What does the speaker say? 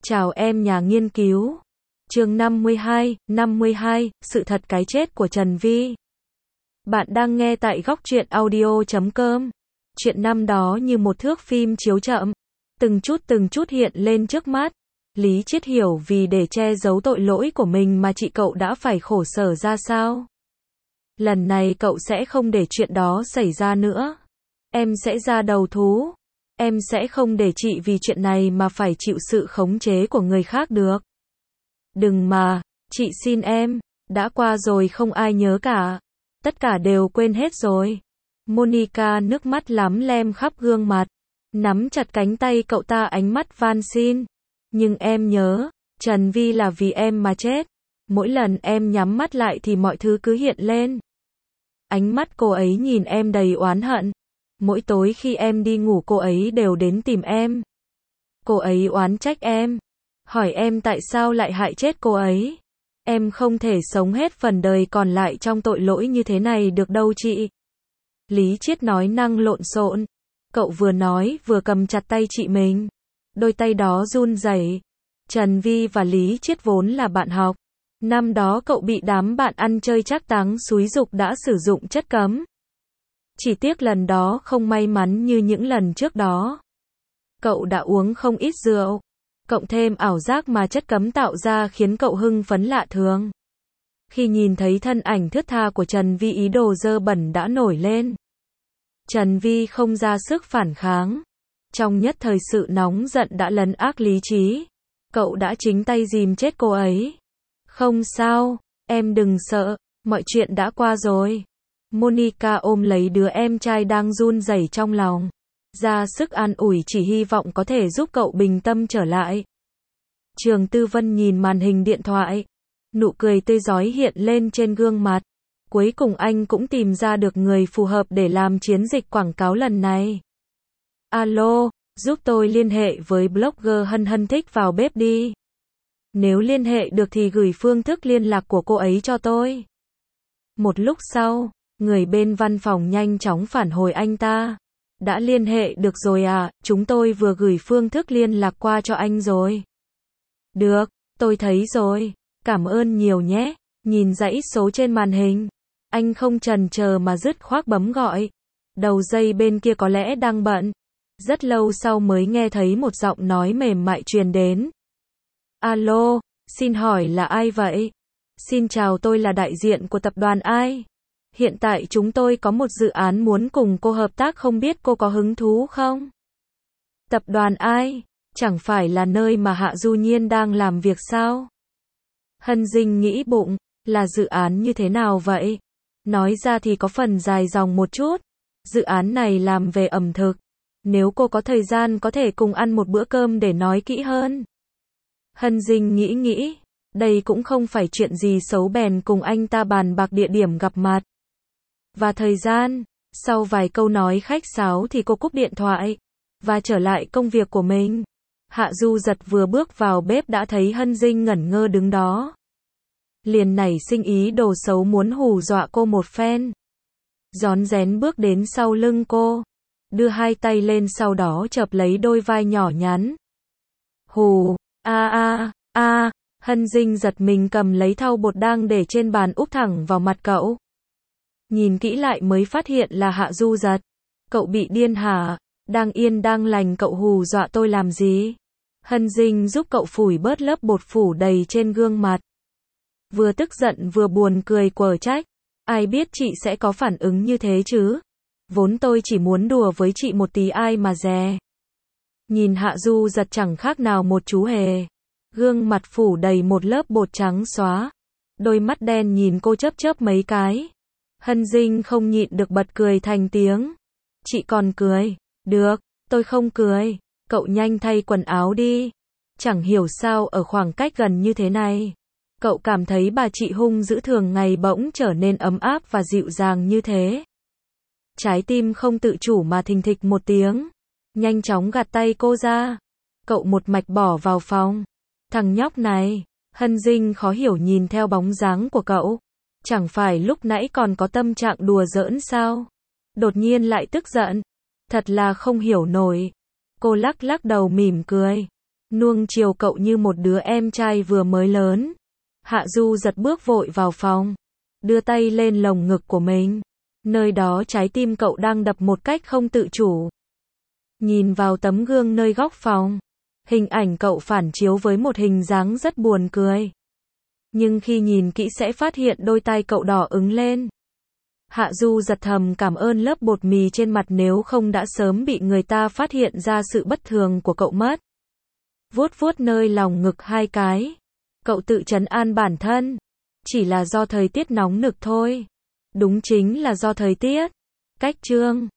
Chào em nhà nghiên cứu. Chương 52, sự thật cái chết của Trần Vi. Bạn đang nghe tại góc truyện audio.com. Chuyện năm đó như một thước phim chiếu chậm, từng chút hiện lên trước mắt. Lý Chiết hiểu vì để che giấu tội lỗi của mình mà chị cậu đã phải khổ sở ra sao. Lần này cậu sẽ không để chuyện đó xảy ra nữa. Em sẽ ra đầu thú. Em sẽ không để chị vì chuyện này mà phải chịu sự khống chế của người khác được. Đừng mà, chị xin em, đã qua rồi không ai nhớ cả. Tất cả đều quên hết rồi. Monica nước mắt lắm lem khắp gương mặt, nắm chặt cánh tay cậu ta ánh mắt van xin. Nhưng em nhớ, Trần Vi là vì em mà chết. Mỗi lần em nhắm mắt lại thì mọi thứ cứ hiện lên. Ánh mắt cô ấy nhìn em đầy oán hận. Mỗi tối khi em đi ngủ cô ấy đều đến tìm em. Cô ấy oán trách em, hỏi em tại sao lại hại chết cô ấy. Em không thể sống hết phần đời còn lại trong tội lỗi như thế này được đâu chị. Lý Chiết nói năng lộn xộn. Cậu vừa nói vừa cầm chặt tay chị mình. Đôi tay đó run rẩy. Trần Vi và Lý Chiết vốn là bạn học. Năm đó cậu bị đám bạn ăn chơi trác táng xúi giục đã sử dụng chất cấm. Chỉ tiếc lần đó không may mắn như những lần trước đó. Cậu đã uống không ít rượu, cộng thêm ảo giác mà chất cấm tạo ra khiến cậu hưng phấn lạ thường. Khi nhìn thấy thân ảnh thướt tha của Trần Vi, ý đồ dơ bẩn đã nổi lên. Trần Vi không ra sức phản kháng. Trong nhất thời sự nóng giận đã lấn át lý trí. Cậu đã chính tay dìm chết cô ấy. Không sao, em đừng sợ, mọi chuyện đã qua rồi. Monica ôm lấy đứa em trai đang run rẩy trong lòng, ra sức an ủi, chỉ hy vọng có thể giúp cậu bình tâm trở lại. Trường Tư Vân nhìn màn hình điện thoại, nụ cười tươi rói hiện lên trên gương mặt. Cuối cùng anh cũng tìm ra được người phù hợp để làm chiến dịch quảng cáo lần này. Alo, giúp tôi liên hệ với blogger Hân Hân Thích vào bếp đi. Nếu liên hệ được thì gửi phương thức liên lạc của cô ấy cho tôi. Một lúc sau, người bên văn phòng nhanh chóng phản hồi anh ta. Đã liên hệ được rồi à, chúng tôi vừa gửi phương thức liên lạc qua cho anh rồi. Được, tôi thấy rồi, cảm ơn nhiều nhé. Nhìn dãy số trên màn hình, anh không chần chờ mà dứt khoát bấm gọi. Đầu dây bên kia có lẽ đang bận. Rất lâu sau mới nghe thấy một giọng nói mềm mại truyền đến. Alo, xin hỏi là ai vậy? Xin chào, tôi là đại diện của tập đoàn Ai. Hiện tại chúng tôi có một dự án muốn cùng cô hợp tác, không biết cô có hứng thú không? Tập đoàn Ai? Chẳng phải là nơi mà Hạ Du Nhiên đang làm việc sao? Hân Dinh nghĩ bụng, là dự án như thế nào vậy? Nói ra thì có phần dài dòng một chút. Dự án này làm về ẩm thực. Nếu cô có thời gian có thể cùng ăn một bữa cơm để nói kỹ hơn. Hân Dinh nghĩ, đây cũng không phải chuyện gì xấu, bèn cùng anh ta bàn bạc địa điểm gặp mặt và thời gian. Sau vài câu nói khách sáo thì cô cúp điện thoại và trở lại công việc của mình. Hạ Du Giật vừa bước vào bếp đã thấy Hân Dinh ngẩn ngơ đứng đó. Liền nảy sinh ý đồ xấu muốn hù dọa cô một phen. Rón rén bước đến sau lưng cô, đưa hai tay lên, sau đó chộp lấy đôi vai nhỏ nhắn. Hù, Hân Dinh giật mình cầm lấy thau bột đang để trên bàn úp thẳng vào mặt cậu. Nhìn kỹ lại mới phát hiện là Hạ Du Giật. Cậu bị điên hả? Đang yên đang lành cậu hù dọa tôi làm gì? Hân Dinh giúp cậu phủi bớt lớp bột phủ đầy trên gương mặt. Vừa tức giận vừa buồn cười quở trách. Ai biết chị sẽ có phản ứng như thế chứ? Vốn tôi chỉ muốn đùa với chị một tí, ai mà dè. Nhìn Hạ Du Giật chẳng khác nào một chú hề. Gương mặt phủ đầy một lớp bột trắng xóa. Đôi mắt đen nhìn cô chớp chớp mấy cái. Hân Dinh không nhịn được bật cười thành tiếng. Chị còn cười? Được, tôi không cười. Cậu nhanh thay quần áo đi. Chẳng hiểu sao ở khoảng cách gần như thế này, cậu cảm thấy bà chị hung dữ thường ngày bỗng trở nên ấm áp và dịu dàng như thế. Trái tim không tự chủ mà thình thịch một tiếng. Nhanh chóng gạt tay cô ra. Cậu một mạch bỏ vào phòng. Thằng nhóc này. Hân Dinh khó hiểu nhìn theo bóng dáng của cậu. Chẳng phải lúc nãy còn có tâm trạng đùa giỡn sao? Đột nhiên lại tức giận. Thật là không hiểu nổi. Cô lắc lắc đầu mỉm cười. nuông chiều cậu như một đứa em trai vừa mới lớn. Hạ Du giật bước vội vào phòng, đưa tay lên lồng ngực của mình. Nơi đó trái tim cậu đang đập một cách không tự chủ. Nhìn vào tấm gương nơi góc phòng, hình ảnh cậu phản chiếu với một hình dáng rất buồn cười. Nhưng khi nhìn kỹ sẽ phát hiện đôi tai cậu đỏ ửng lên. Hạ Du giật thầm cảm ơn lớp bột mì trên mặt, nếu không đã sớm bị người ta phát hiện ra sự bất thường của cậu mất. Vuốt vuốt nơi lòng ngực 2 cái. Cậu tự trấn an bản thân. Chỉ là do thời tiết nóng nực thôi. Đúng, chính là do thời tiết. Cách chương